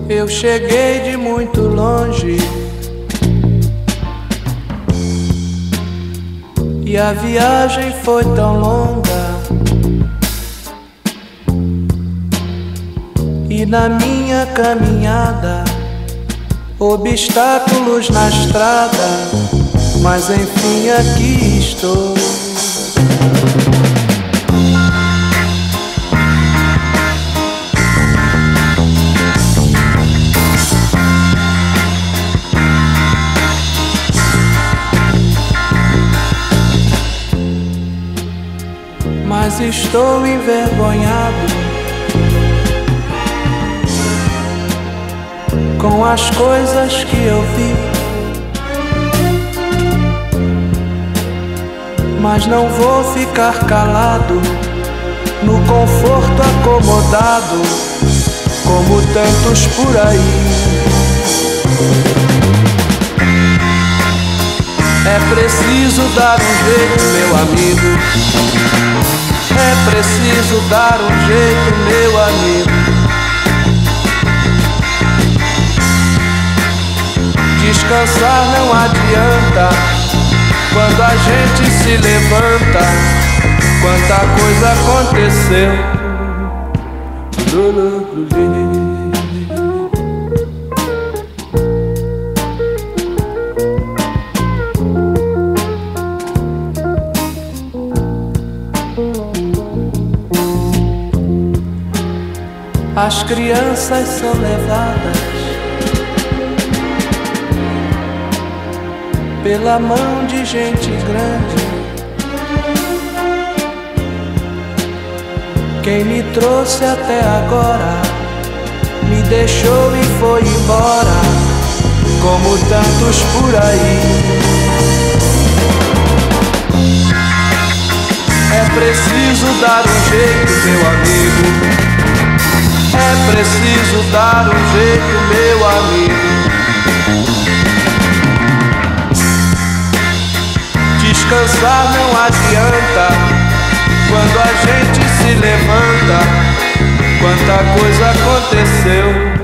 Eu cheguei de muito longe e a viagem foi tão longa, e na minha caminhada obstáculos na estrada, mas enfim aqui estou. Mas estou envergonhado com as coisas que eu vi, mas não vou ficar calado no conforto acomodado como tantos por aí. É preciso dar um jeito, meu amigo. É preciso dar um jeito, meu amigo. Descansar não adianta quando a gente se levanta. Quanta coisa aconteceu. As crianças são levadas pela mão de gente grande. Quem me trouxe até agora me deixou e foi embora, como tantos por aí. É preciso dar um jeito, meu amigo. É preciso dar um jeito, meu amigo. Descansar não adianta quando a gente se levanta. Quanta coisa aconteceu.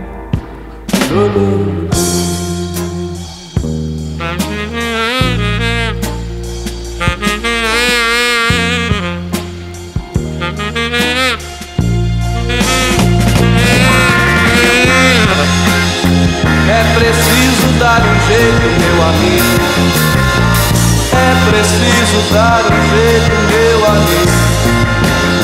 É preciso dar um jeito, meu amigo. É preciso dar um jeito, meu amigo.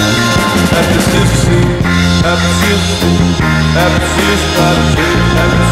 É preciso sim, é preciso sim, é preciso dar um jeito, é preciso.